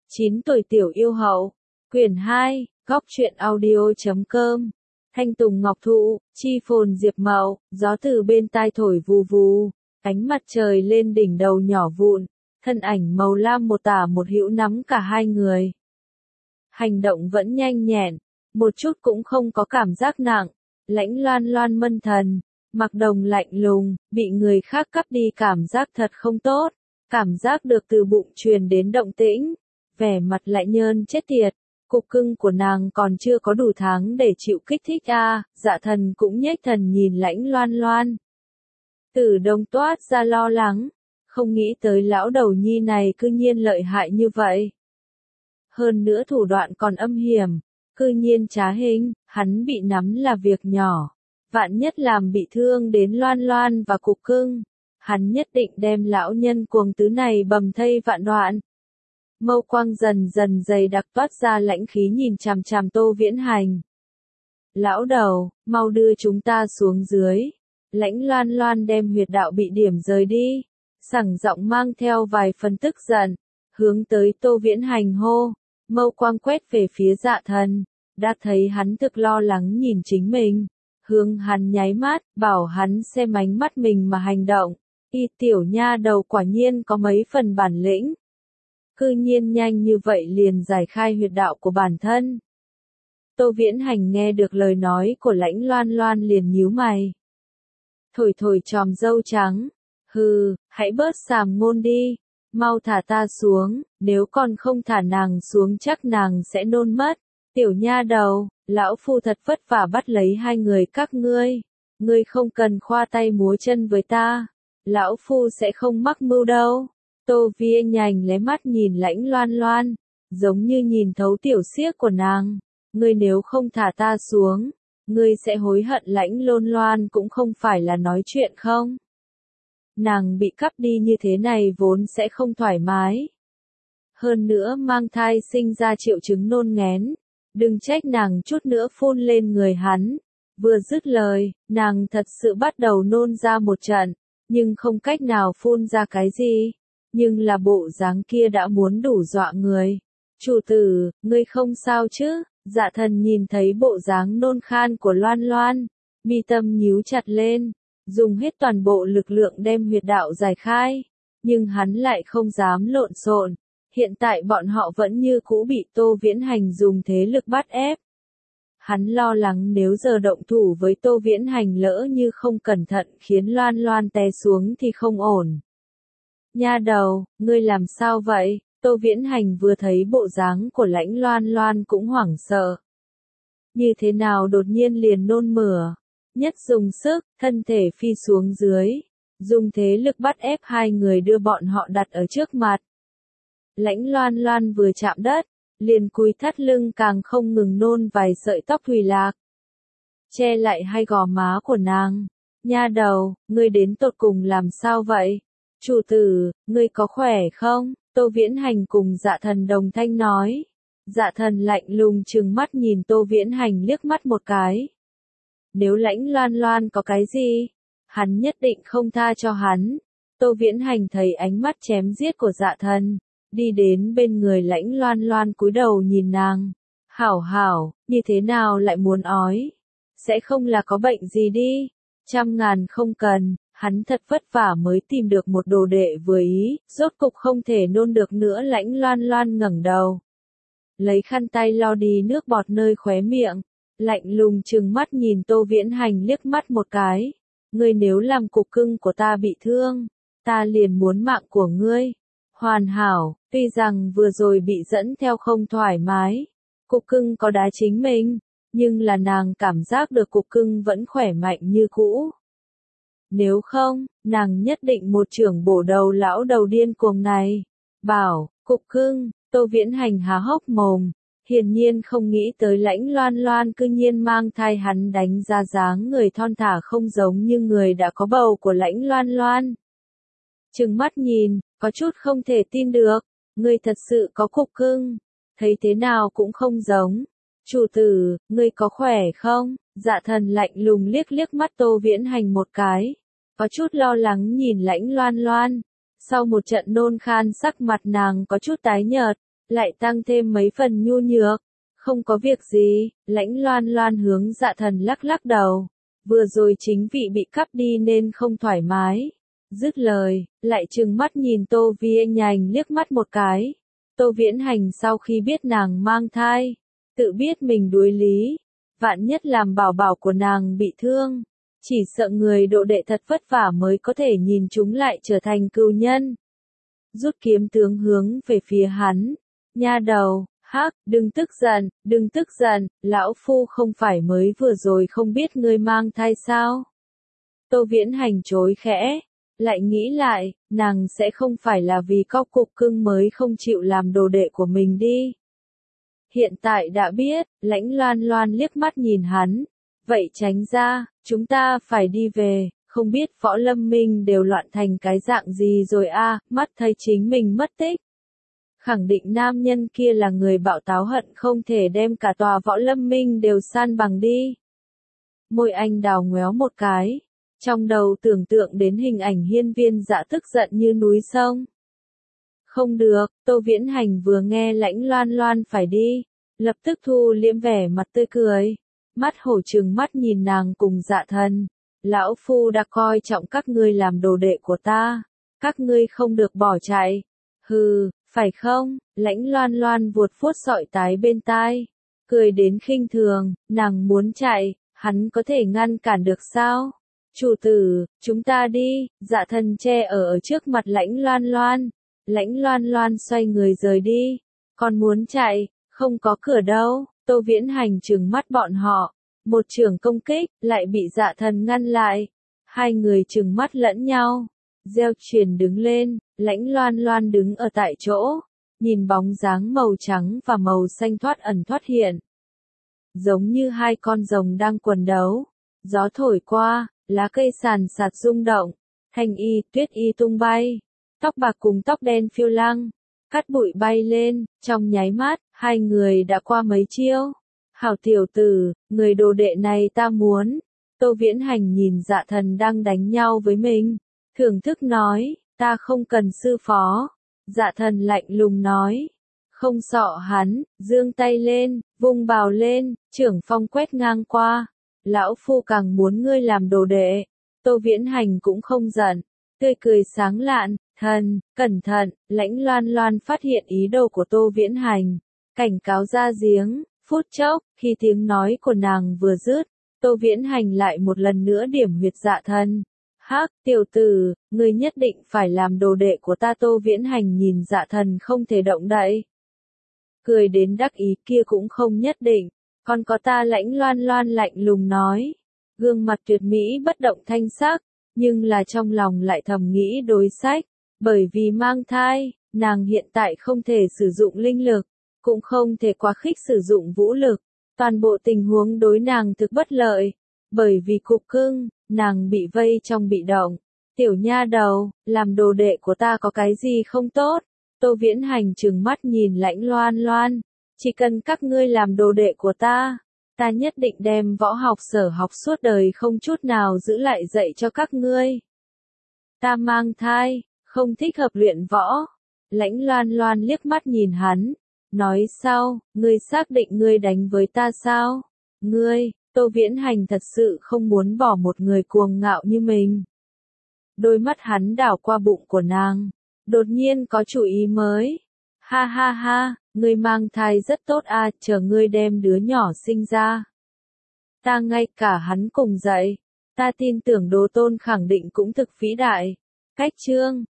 9 tuổi tiểu yêu hậu. Quyển 2, góc truyện audio.com. Thanh tùng ngọc thụ, chi phồn diệp mậu, gió từ bên tai thổi vù vù, ánh mặt trời lên đỉnh đầu nhỏ vụn, thân ảnh màu lam một tả một hữu nắm cả hai người. Hành động vẫn nhanh nhẹn, một chút cũng không có cảm giác nặng, Lãnh Loan Loan mân thần, Mặc Đồng lạnh lùng, bị người khác cắp đi cảm giác thật không tốt, cảm giác được từ bụng truyền đến động tĩnh, vẻ mặt lại nhơn chết tiệt. Cục cưng của nàng còn chưa có đủ tháng để chịu kích thích a. Dạ Thần cũng nhếch thần nhìn Lãnh Loan Loan. Tử Đông toát ra lo lắng, không nghĩ tới lão đầu nhi này cư nhiên lợi hại như vậy. Hơn nữa thủ đoạn còn âm hiểm, cư nhiên trá hình, hắn bị nắm là việc nhỏ. Vạn nhất làm bị thương đến Loan Loan và cục cưng, hắn nhất định đem lão nhân cuồng tứ này bầm thây vạn đoạn. Mâu quang dần dần dày đặc toát ra lãnh khí nhìn chằm chằm Tô Viễn Hành. Lão đầu, mau đưa chúng ta xuống dưới. Lãnh Loan Loan đem huyệt đạo bị điểm rời đi, sẳng giọng mang theo vài phần tức giận, hướng tới Tô Viễn Hành hô. Mâu quang quét về phía Dạ Thần, đã thấy hắn thực lo lắng nhìn chính mình, hướng hắn nháy mắt, bảo hắn xem ánh mắt mình mà hành động. Y tiểu nha đầu quả nhiên có mấy phần bản lĩnh. Cư nhiên nhanh như vậy liền giải khai huyệt đạo của bản thân. Tô Viễn Hành nghe được lời nói của Lãnh Loan Loan liền nhíu mày. Thổi thổi chòm râu trắng. Hừ, hãy bớt sàm ngôn đi. Mau thả ta xuống, nếu còn không thả nàng xuống chắc nàng sẽ nôn mất. Tiểu nha đầu, lão phu thật vất vả bắt lấy hai người các ngươi. Ngươi không cần khoa tay múa chân với ta. Lão phu sẽ không mắc mưu đâu. Tô Viễn Hành lé mắt nhìn Lãnh Loan Loan, giống như nhìn thấu tiểu xiếc của nàng. Ngươi nếu không thả ta xuống, ngươi sẽ hối hận. Lãnh Loan Loan cũng không phải là nói chuyện không. Nàng bị cắp đi như thế này vốn sẽ không thoải mái. Hơn nữa mang thai sinh ra triệu chứng nôn nghén, đừng trách nàng chút nữa phun lên người hắn. Vừa dứt lời, nàng thật sự bắt đầu nôn ra một trận, nhưng không cách nào phun ra cái gì. Nhưng là bộ dáng kia đã muốn đủ dọa người. Chủ tử, ngươi không sao chứ? Dạ Thần nhìn thấy bộ dáng nôn khan của Loan Loan, mi tâm nhíu chặt lên, dùng hết toàn bộ lực lượng đem huyệt đạo giải khai. Nhưng hắn lại không dám lộn xộn. Hiện tại bọn họ vẫn như cũ bị Tô Viễn Hành dùng thế lực bắt ép. Hắn lo lắng nếu giờ động thủ với Tô Viễn Hành lỡ như không cẩn thận khiến Loan Loan té xuống thì không ổn. Nha đầu, ngươi làm sao vậy? Tô Viễn Hành vừa thấy bộ dáng của Lãnh Loan Loan cũng hoảng sợ. Như thế nào đột nhiên liền nôn mửa? Nhất dùng sức, thân thể phi xuống dưới, dùng thế lực bắt ép hai người đưa bọn họ đặt ở trước mặt. Lãnh Loan Loan vừa chạm đất, liền cúi thắt lưng càng không ngừng nôn vài sợi tóc thùy lạc. Che lại hai gò má của nàng. Nha đầu, ngươi đến tột cùng làm sao vậy? Chủ tử, ngươi có khỏe không? Tô Viễn Hành cùng Dạ Thần đồng thanh nói. Dạ Thần lạnh lùng trừng mắt nhìn Tô Viễn Hành liếc mắt một cái. Nếu Lãnh Loan Loan có cái gì, hắn nhất định không tha cho hắn. Tô Viễn Hành thấy ánh mắt chém giết của Dạ Thần, đi đến bên người Lãnh Loan Loan cúi đầu nhìn nàng. Hảo hảo, như thế nào lại muốn ói? Sẽ không là có bệnh gì đi? Trăm ngàn không cần. Hắn thật vất vả mới tìm được một đồ đệ vừa ý, rốt cục không thể nôn được nữa. Lãnh Loan Loan ngẩng đầu, lấy khăn tay lau đi nước bọt nơi khóe miệng, lạnh lùng trừng mắt nhìn Tô Viễn Hành liếc mắt một cái. Ngươi nếu làm cục cưng của ta bị thương, ta liền muốn mạng của ngươi. Hoàn hảo, tuy rằng vừa rồi bị dẫn theo không thoải mái, cục cưng có đá chính mình, nhưng là nàng cảm giác được cục cưng vẫn khỏe mạnh như cũ. Nếu không, nàng nhất định một chưởng bổ đầu lão đầu điên cuồng này. Bảo, cục cưng. Tô Viễn Hành há hốc mồm, hiển nhiên không nghĩ tới Lãnh Loan Loan cư nhiên mang thai. Hắn đánh ra dáng người thon thả không giống như người đã có bầu của Lãnh Loan Loan. Trừng mắt nhìn, có chút không thể tin được, ngươi thật sự có cục cưng, thấy thế nào cũng không giống. Chủ tử, ngươi có khỏe không? Dạ Thần lạnh lùng liếc liếc mắt Tô Viễn Hành một cái, có chút lo lắng nhìn Lãnh Loan Loan. Sau một trận nôn khan sắc mặt nàng có chút tái nhợt, lại tăng thêm mấy phần nhu nhược. Không có việc gì, Lãnh Loan Loan hướng Dạ Thần lắc lắc đầu. Vừa rồi chính vị bị cắp đi nên không thoải mái. Dứt lời, lại trừng mắt nhìn Tô Viễn Hành liếc mắt một cái. Tô Viễn Hành sau khi biết nàng mang thai, tự biết mình đuối lý, vạn nhất làm bảo bảo của nàng bị thương, chỉ sợ người độ đệ thật vất vả mới có thể nhìn chúng lại trở thành cừu nhân. Rút kiếm tướng hướng về phía hắn, nha đầu, hắc, đừng tức giận, lão phu không phải mới vừa rồi không biết ngươi mang thai sao? Tô Viễn Hành chối khẽ, lại nghĩ lại, nàng sẽ không phải là vì có cục cưng mới không chịu làm đồ đệ của mình đi. Hiện tại đã biết, Lãnh Loan Loan liếc mắt nhìn hắn, vậy tránh ra, chúng ta phải đi về, không biết Võ Lâm Minh đều loạn thành cái dạng gì rồi a, mắt thấy chính mình mất tích. Khẳng định nam nhân kia là người bạo táo hận không thể đem cả tòa Võ Lâm Minh đều san bằng đi. Môi anh đào ngoéo một cái, trong đầu tưởng tượng đến hình ảnh Hiên Viên Dạ tức giận như núi sông. Không được, Tô Viễn Hành vừa nghe Lãnh Loan Loan phải đi, lập tức thu liễm vẻ mặt tươi cười, mắt hổ trừng mắt nhìn nàng cùng Dạ Thần. Lão phu đã coi trọng các ngươi làm đồ đệ của ta, các ngươi không được bỏ chạy. Hừ, phải không? Lãnh Loan Loan vuột vuốt sọi tái bên tai, cười đến khinh thường, nàng muốn chạy, hắn có thể ngăn cản được sao? Chủ tử, chúng ta đi, Dạ Thần che ở trước mặt Lãnh Loan Loan. Lãnh Loan Loan xoay người rời đi, còn muốn chạy, không có cửa đâu. Tô Viễn Hành trừng mắt bọn họ, một chưởng công kích, lại bị Dạ Thần ngăn lại. Hai người trừng mắt lẫn nhau, gieo truyền đứng lên, Lãnh Loan Loan đứng ở tại chỗ, nhìn bóng dáng màu trắng và màu xanh thoát ẩn thoát hiện. Giống như hai con rồng đang quần đấu, gió thổi qua, lá cây sàn sạt rung động, thanh y, tuyết y tung bay, tóc bạc cùng tóc đen phiêu lăng, cát bụi bay lên, trong nháy mắt, hai người đã qua mấy chiêu. Hảo tiểu tử, người đồ đệ này ta muốn. Tô Viễn Hành nhìn Dạ Thần đang đánh nhau với mình, thưởng thức nói, ta không cần sư phó. Dạ Thần lạnh lùng nói, không sợ hắn, giương tay lên, vung bào lên, trưởng phong quét ngang qua. Lão phu càng muốn ngươi làm đồ đệ. Tô Viễn Hành cũng không giận, tươi cười sáng lạn, thần, cẩn thận. Lãnh Loan Loan phát hiện ý đồ của Tô Viễn Hành, cảnh cáo ra giếng. Phút chốc, khi tiếng nói của nàng vừa dứt, Tô Viễn Hành lại một lần nữa điểm huyệt Dạ Thần. Hắc, tiểu tử, ngươi nhất định phải làm đồ đệ của ta. Tô Viễn Hành nhìn Dạ Thần không thể động đậy, cười đến đắc ý, kia cũng không nhất định, còn có ta. Lãnh Loan Loan lạnh lùng nói, gương mặt tuyệt mỹ bất động thanh sắc, nhưng là trong lòng lại thầm nghĩ đối sách, bởi vì mang thai, nàng hiện tại không thể sử dụng linh lực, cũng không thể quá khích sử dụng vũ lực, toàn bộ tình huống đối nàng thực bất lợi, bởi vì cục cưng, nàng bị vây trong bị động. Tiểu nha đầu, làm đồ đệ của ta có cái gì không tốt? Tô Viễn Hành trừng mắt nhìn Lãnh Loan Loan, chỉ cần các ngươi làm đồ đệ của ta, ta nhất định đem võ học sở học suốt đời không chút nào giữ lại dạy cho các ngươi. Ta mang thai, không thích hợp luyện võ. Lãnh Loan Loan liếc mắt nhìn hắn, nói sau, ngươi xác định ngươi đánh với ta sao? Ngươi, Tô Viễn Hành thật sự không muốn bỏ một người cuồng ngạo như mình. Đôi mắt hắn đảo qua bụng của nàng, đột nhiên có chủ ý mới. Ha ha ha, ngươi mang thai rất tốt à, chờ ngươi đem đứa nhỏ sinh ra. Ta ngay cả hắn cùng dạy, ta tin tưởng Đồ Tôn khẳng định cũng thực vĩ đại. Cách chương